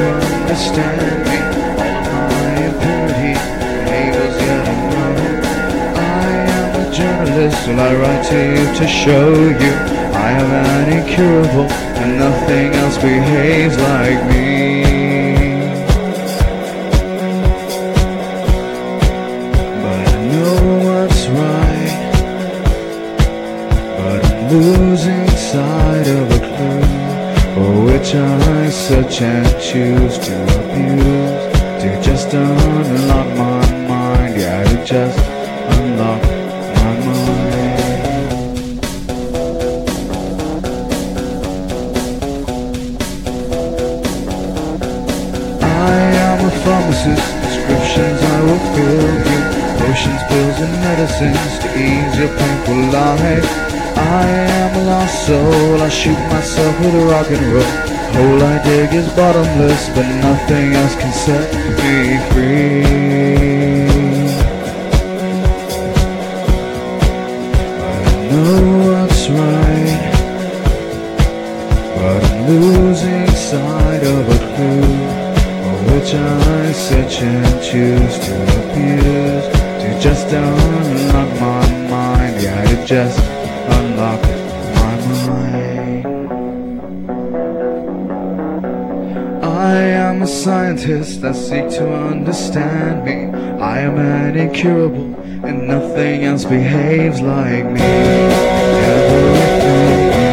understand me. All my impurity enables you to know. I am a journalist, will I write to you to show you I am an incurable and nothing else behaves like me. But I know what's right, but I'm losing sight of a clue for which I search and choose to abuse, to just unlock my mind, yeah, to just unlock my mind. I am a pharmacist, prescriptions I will fill you, potions, pills and medicines to ease your painful life. I am a lost soul, I shoot myself with a rock and roll. Hole I dig is bottomless, but nothing else can set me free. I know what's right, but I'm losing sight of a clue for which I search and choose to abuse, to just unlock my mind, yeah, to just unlock my mind. I am a scientist, I seek to understand me. I am an incurable and nothing else behaves like me. Everything